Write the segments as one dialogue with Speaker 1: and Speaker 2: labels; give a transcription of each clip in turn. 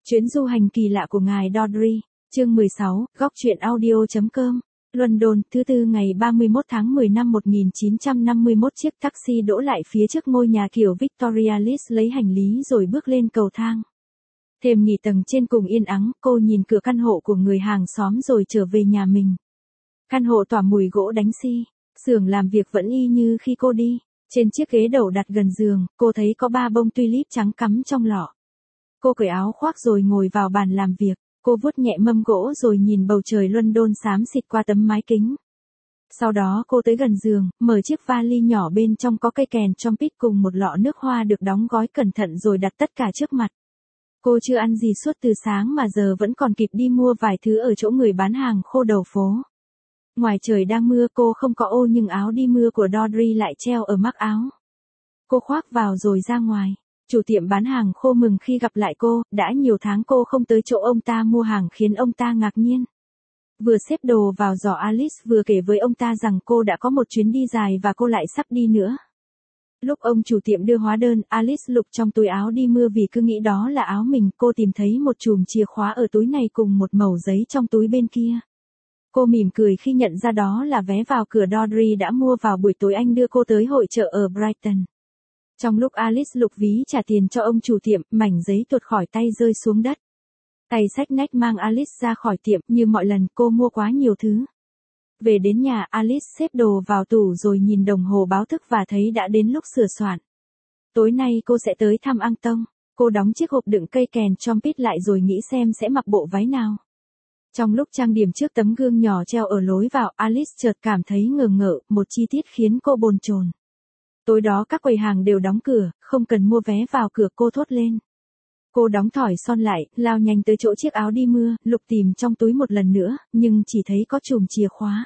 Speaker 1: Chuyến du hành kỳ lạ của ngài Dodri, chương 16, góc truyện audio.com. London, thứ Tư ngày 31 tháng 10 năm 1951, chiếc taxi đỗ lại phía trước ngôi nhà kiểu Victorialis, lấy hành lý rồi bước lên cầu thang. Thềm nghỉ tầng trên cùng yên ắng, cô nhìn cửa căn hộ của người hàng xóm rồi trở về nhà mình. Căn hộ tỏa mùi gỗ đánh xi, xưởng làm việc vẫn y như khi cô đi. Trên chiếc ghế đầu đặt gần giường, cô thấy có 3 bông tulip trắng cắm trong lọ. Cô cởi áo khoác rồi ngồi vào bàn làm việc. Cô vuốt nhẹ mâm gỗ rồi nhìn bầu trời London xám xịt qua tấm mái kính. Sau đó cô tới gần giường, mở chiếc vali nhỏ, bên trong có cây kèn trumpet cùng một lọ nước hoa được đóng gói cẩn thận rồi đặt tất cả trước mặt. Cô chưa ăn gì suốt từ sáng mà giờ vẫn còn kịp đi mua vài thứ ở chỗ người bán hàng khô đầu phố. Ngoài trời đang mưa, cô không có ô nhưng áo đi mưa của Dodri lại treo ở mắc áo. Cô khoác vào rồi ra ngoài. Chủ tiệm bán hàng khô mừng khi gặp lại cô, đã nhiều tháng cô không tới chỗ ông ta mua hàng khiến ông ta ngạc nhiên. Vừa xếp đồ vào giỏ, Alice vừa kể với ông ta rằng cô đã có một chuyến đi dài và cô lại sắp đi nữa. Lúc ông chủ tiệm đưa hóa đơn, Alice lục trong túi áo đi mưa vì cứ nghĩ đó là áo mình. Cô tìm thấy một chùm chìa khóa ở túi này cùng một mẩu giấy trong túi bên kia. Cô mỉm cười khi nhận ra đó là vé vào cửa Dodri đã mua vào buổi tối anh đưa cô tới hội chợ ở Brighton. Trong lúc Alice lục ví trả tiền cho ông chủ tiệm, mảnh giấy tuột khỏi tay rơi xuống đất. Tay xách nách mang Alice ra khỏi tiệm, như mọi lần cô mua quá nhiều thứ. Về đến nhà, Alice xếp đồ vào tủ rồi nhìn đồng hồ báo thức và thấy đã đến lúc sửa soạn. Tối nay cô sẽ tới thăm Anton. Cô đóng chiếc hộp đựng cây kèn trumpet lại rồi nghĩ xem sẽ mặc bộ váy nào. Trong lúc trang điểm trước tấm gương nhỏ treo ở lối vào, Alice chợt cảm thấy ngờ ngợ, một chi tiết khiến cô bồn chồn. Tối đó các quầy hàng đều đóng cửa, không cần mua vé vào cửa, cô thốt lên. Cô đóng thỏi son lại, lao nhanh tới chỗ chiếc áo đi mưa, lục tìm trong túi một lần nữa, nhưng chỉ thấy có chùm chìa khóa.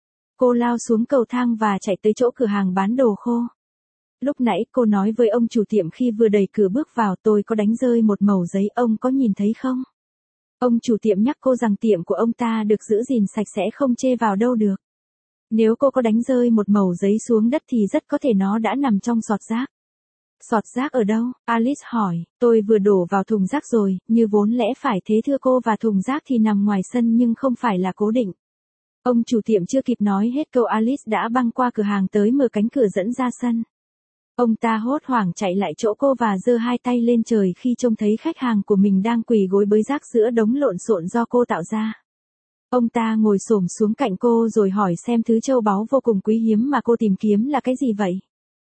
Speaker 1: Cô lao xuống cầu thang và chạy tới chỗ cửa hàng bán đồ khô. Lúc nãy cô nói với ông chủ tiệm khi vừa đẩy cửa bước vào, tôi có đánh rơi một mẩu giấy, ông có nhìn thấy không? Ông chủ tiệm nhắc cô rằng tiệm của ông ta được giữ gìn sạch sẽ, không chê vào đâu được. Nếu cô có đánh rơi một mẩu giấy xuống đất thì rất có thể nó đã nằm trong sọt rác. Sọt rác ở đâu? Alice hỏi. Tôi vừa đổ vào thùng rác rồi, như vốn lẽ phải thế thưa cô, và thùng rác thì nằm ngoài sân nhưng không phải là cố định. Ông chủ tiệm chưa kịp nói hết câu, Alice đã băng qua cửa hàng tới mở cánh cửa dẫn ra sân. Ông ta hốt hoảng chạy lại chỗ cô và giơ hai tay lên trời khi trông thấy khách hàng của mình đang quỳ gối bới rác giữa đống lộn xộn do cô tạo ra. Ông ta ngồi xổm xuống cạnh cô rồi hỏi xem thứ châu báu vô cùng quý hiếm mà cô tìm kiếm là cái gì vậy.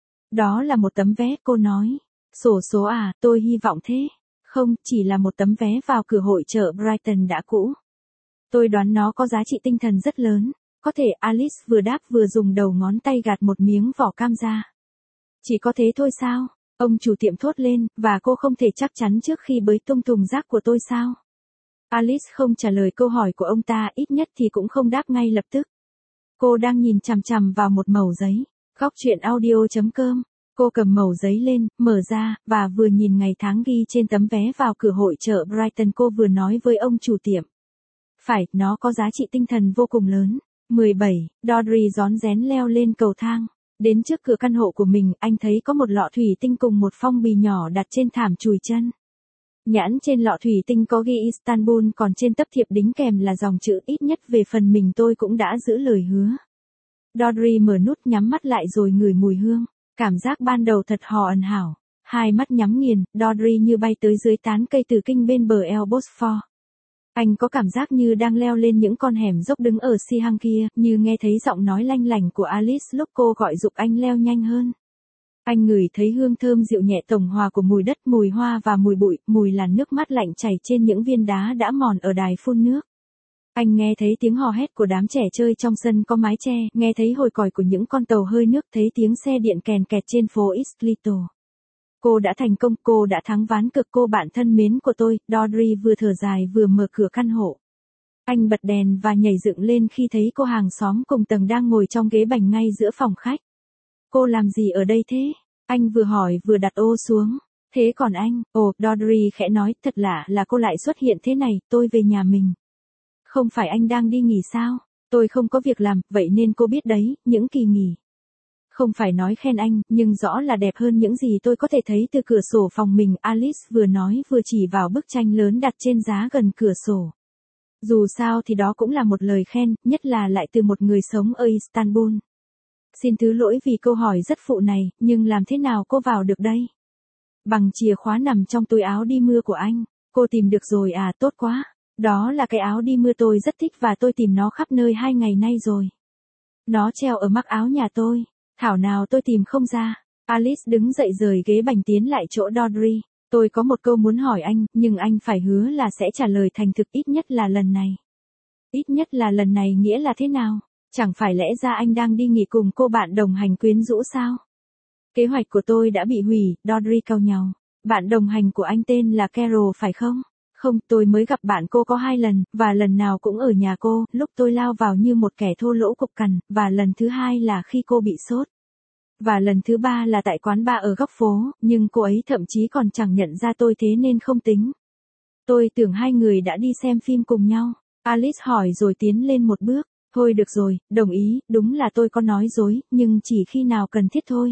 Speaker 1: Đó là một tấm vé, cô nói. Xổ số à, tôi hy vọng thế. Không, chỉ là một tấm vé vào cửa hội chợ Brighton đã cũ. Tôi đoán nó có giá trị tinh thần rất lớn. Có thể, Alice vừa đáp vừa dùng đầu ngón tay gạt một miếng vỏ cam ra. Chỉ có thế thôi sao? Ông chủ tiệm thốt lên, và cô không thể chắc chắn trước khi bới tung thùng rác của tôi sao? Alice không trả lời câu hỏi của ông ta, ít nhất thì cũng không đáp ngay lập tức. Cô đang nhìn chằm chằm vào một mẩu giấy. Góc truyện audio.com. Cô cầm mẩu giấy lên, mở ra, và vừa nhìn ngày tháng ghi trên tấm vé vào cửa hội chợ Brighton, cô vừa nói với ông chủ tiệm. Phải, nó có giá trị tinh thần vô cùng lớn. 17. Dodri rón rén leo lên cầu thang. Đến trước cửa căn hộ của mình, anh thấy có một lọ thủy tinh cùng một phong bì nhỏ đặt trên thảm chùi chân. Nhãn trên lọ thủy tinh có ghi Istanbul, còn trên tấm thiệp đính kèm là dòng chữ ít nhất về phần mình tôi cũng đã giữ lời hứa. Dodri mở nút, nhắm mắt lại rồi ngửi mùi hương. Cảm giác ban đầu thật hòn hảo. Hai mắt nhắm nghiền, Dodri như bay tới dưới tán cây tử kinh bên bờ eo Bosphore. Anh có cảm giác như đang leo lên những con hẻm dốc đứng ở Sihang kia, như nghe thấy giọng nói lanh lảnh của Alice lúc cô gọi giục anh leo nhanh hơn. Anh ngửi thấy hương thơm dịu nhẹ tổng hòa của mùi đất, mùi hoa và mùi bụi, mùi làn nước mát lạnh chảy trên những viên đá đã mòn ở đài phun nước. Anh nghe thấy tiếng hò hét của đám trẻ chơi trong sân có mái che, nghe thấy hồi còi của những con tàu hơi nước, thấy tiếng xe điện kèn kẹt trên phố East Little. Cô đã thành công, cô đã thắng ván cược, cô bạn thân mến của tôi. Dodri vừa thở dài vừa mở cửa căn hộ. Anh bật đèn và nhảy dựng lên khi thấy cô hàng xóm cùng tầng đang ngồi trong ghế bành ngay giữa phòng khách. Cô làm gì ở đây thế? Anh vừa hỏi vừa đặt ô xuống. Thế còn anh? Ồ, Dodri khẽ nói, thật lạ là cô lại xuất hiện thế này, tôi về nhà mình. Không phải anh đang đi nghỉ sao? Tôi không có việc làm, vậy nên cô biết đấy, những kỳ nghỉ Không phải nói khen anh, nhưng rõ là đẹp hơn những gì tôi có thể thấy từ cửa sổ phòng mình, Alice vừa nói vừa chỉ vào bức tranh lớn đặt trên giá gần cửa sổ. Dù sao thì đó cũng là một lời khen, nhất là lại từ một người sống ở Istanbul. Xin thứ lỗi vì câu hỏi rất phụ này, nhưng làm thế nào cô vào được đây? Bằng chìa khóa nằm trong túi áo đi mưa của anh. Cô tìm được rồi à, tốt quá. Đó là cái áo đi mưa tôi rất thích và tôi tìm nó khắp nơi 2 ngày nay rồi. Nó treo ở mắc áo nhà tôi. Thảo nào tôi tìm không ra. Alice đứng dậy rời ghế bành tiến lại chỗ Dodry. Tôi có một câu muốn hỏi anh, nhưng anh phải hứa là sẽ trả lời thành thực ít nhất là lần này. Ít nhất là lần này nghĩa là thế nào? Chẳng phải lẽ ra anh đang đi nghỉ cùng cô bạn đồng hành quyến rũ sao? Kế hoạch của tôi đã bị hủy, Dodry cau nhàu. Bạn đồng hành của anh tên là Carol phải không? Không, tôi mới gặp bạn cô có 2 lần, và lần nào cũng ở nhà cô, lúc tôi lao vào như một kẻ thô lỗ cục cằn, và lần thứ 2 là khi cô bị sốt. Và lần thứ 3 là tại quán bar ở góc phố, nhưng cô ấy thậm chí còn chẳng nhận ra tôi thế nên không tính. Tôi tưởng 2 người đã đi xem phim cùng nhau. Alice hỏi rồi tiến lên một bước. Thôi được rồi, đồng ý, đúng là tôi có nói dối, nhưng chỉ khi nào cần thiết thôi.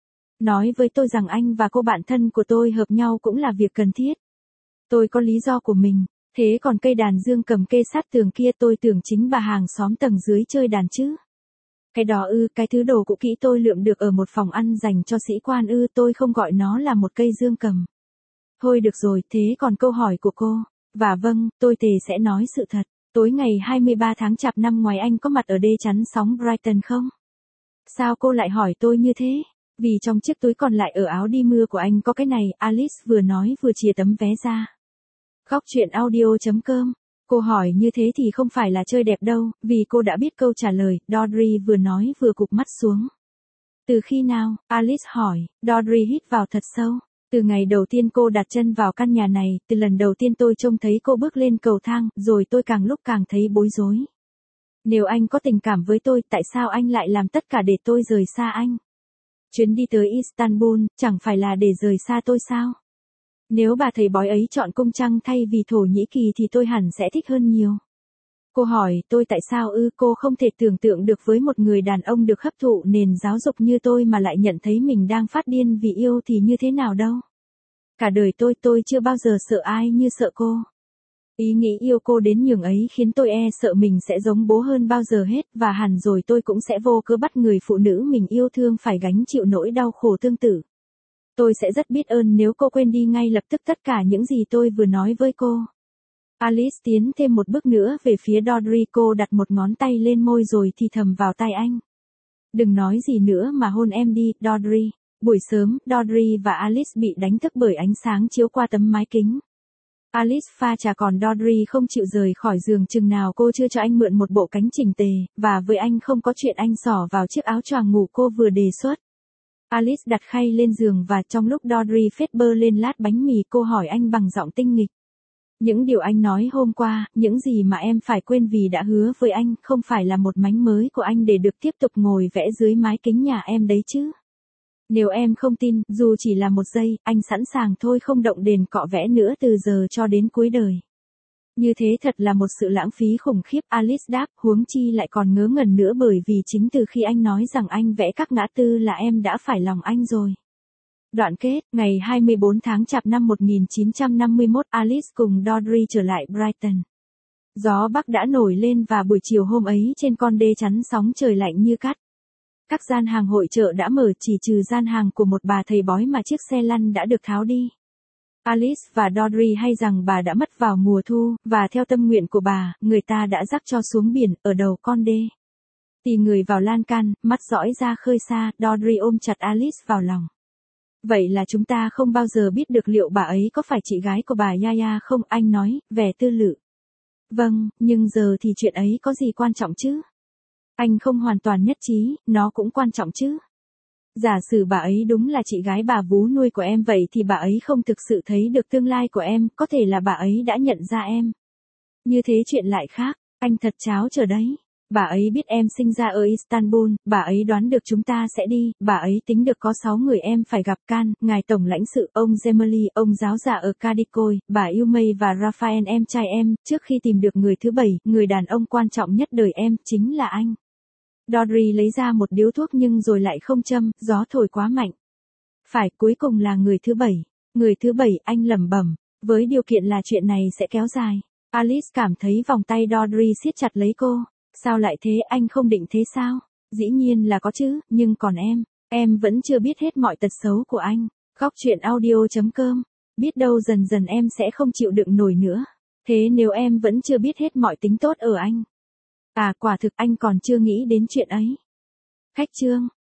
Speaker 1: Nói với tôi rằng anh và cô bạn thân của tôi hợp nhau cũng là việc cần thiết. Tôi có lý do của mình, thế còn cây đàn dương cầm kê sát tường kia tôi tưởng chính bà hàng xóm tầng dưới chơi đàn chứ. Cái đó cái thứ đồ cũ kỹ tôi lượm được ở một phòng ăn dành cho sĩ quan tôi không gọi nó là một cây dương cầm. Thôi được rồi, thế còn câu hỏi của cô. Và vâng, tôi thề sẽ nói sự thật. Tối ngày 23 tháng Chạp năm ngoài anh có mặt ở đê chắn sóng Brighton không? Sao cô lại hỏi tôi như thế? Vì trong chiếc túi còn lại ở áo đi mưa của anh có cái này, Alice vừa nói vừa chìa tấm vé ra. Góc truyện audio.com. Cô hỏi như thế thì không phải là chơi đẹp đâu, vì cô đã biết câu trả lời, Dodry vừa nói vừa cụp mắt xuống. Từ khi nào? Alice hỏi, Dodry hít vào thật sâu. Từ ngày đầu tiên cô đặt chân vào căn nhà này, từ lần đầu tiên tôi trông thấy cô bước lên cầu thang, rồi tôi càng lúc càng thấy bối rối. Nếu anh có tình cảm với tôi, tại sao anh lại làm tất cả để tôi rời xa anh? Chuyến đi tới Istanbul, chẳng phải là để rời xa tôi sao? Nếu bà thầy bói ấy chọn cung trăng thay vì Thổ Nhĩ Kỳ thì tôi hẳn sẽ thích hơn nhiều. Cô hỏi tôi tại sao cô không thể tưởng tượng được với một người đàn ông được hấp thụ nền giáo dục như tôi mà lại nhận thấy mình đang phát điên vì yêu thì như thế nào đâu. Cả đời tôi chưa bao giờ sợ ai như sợ cô. Ý nghĩ yêu cô đến nhường ấy khiến tôi sợ mình sẽ giống bố hơn bao giờ hết và hẳn rồi tôi cũng sẽ vô cớ bắt người phụ nữ mình yêu thương phải gánh chịu nỗi đau khổ tương tự. Tôi sẽ rất biết ơn nếu cô quên đi ngay lập tức tất cả những gì tôi vừa nói với cô. Alice tiến thêm một bước nữa về phía Dodry, cô đặt một ngón tay lên môi rồi thì thầm vào tai anh. Đừng nói gì nữa mà hôn em đi, Dodry. Buổi sớm, Dodry và Alice bị đánh thức bởi ánh sáng chiếu qua tấm mái kính. Alice pha trà còn Dodry không chịu rời khỏi giường chừng nào cô chưa cho anh mượn một bộ cánh chỉnh tề, và với anh không có chuyện anh xỏ vào chiếc áo choàng ngủ cô vừa đề xuất. Alice đặt khay lên giường và trong lúc Dodry phết bơ lên lát bánh mì cô hỏi anh bằng giọng tinh nghịch. Những điều anh nói hôm qua, những gì mà em phải quên vì đã hứa với anh, không phải là một mánh mới của anh để được tiếp tục ngồi vẽ dưới mái kính nhà em đấy chứ. Nếu em không tin, dù chỉ là một giây, anh sẵn sàng thôi không động đền cọ vẽ nữa từ giờ cho đến cuối đời. Như thế thật là một sự lãng phí khủng khiếp, Alice đáp, huống chi lại còn ngớ ngẩn nữa bởi vì chính từ khi anh nói rằng anh vẽ các ngã tư là em đã phải lòng anh rồi. Đoạn kết, ngày 24 tháng Chạp năm 1951, Alice cùng Dodry trở lại Brighton. Gió Bắc đã nổi lên và buổi chiều hôm ấy trên con đê chắn sóng trời lạnh như cắt. Các gian hàng hội chợ đã mở chỉ trừ gian hàng của một bà thầy bói mà chiếc xe lăn đã được tháo đi. Alice và Dodry hay rằng bà đã mất vào mùa thu, và theo tâm nguyện của bà, người ta đã rắc cho xuống biển, ở đầu con đê. Tì người vào lan can, mắt dõi ra khơi xa, Dodry ôm chặt Alice vào lòng. Vậy là chúng ta không bao giờ biết được liệu bà ấy có phải chị gái của bà Yaya không, anh nói, vẻ tư lự. Vâng, nhưng giờ thì chuyện ấy có gì quan trọng chứ? Anh không hoàn toàn nhất trí, nó cũng quan trọng chứ. Giả sử bà ấy đúng là chị gái bà vú nuôi của em vậy thì bà ấy không thực sự thấy được tương lai của em, có thể là bà ấy đã nhận ra em. Như thế chuyện lại khác, anh thật cháo chờ đấy. Bà ấy biết em sinh ra ở Istanbul, bà ấy đoán được chúng ta sẽ đi, bà ấy tính được có 6 người em phải gặp Can, ngài tổng lãnh sự, ông Gemelli, ông giáo giả ở Kadikoy, bà Yumei và Raphael em trai em, trước khi tìm được người thứ 7, người đàn ông quan trọng nhất đời em, chính là anh. Dodry lấy ra một điếu thuốc nhưng rồi lại không châm, gió thổi quá mạnh. Phải, cuối cùng là người thứ 7. Người thứ 7, anh lẩm bẩm, với điều kiện là chuyện này sẽ kéo dài. Alice cảm thấy vòng tay Dodry siết chặt lấy cô. Sao lại thế, anh không định thế sao? Dĩ nhiên là có chứ, nhưng còn em vẫn chưa biết hết mọi tật xấu của anh. Góc chuyện audio.com. Biết đâu dần dần em sẽ không chịu đựng nổi nữa. Thế nếu em vẫn chưa biết hết mọi tính tốt ở anh. À, quả thực anh còn chưa nghĩ đến chuyện ấy. Khách trương.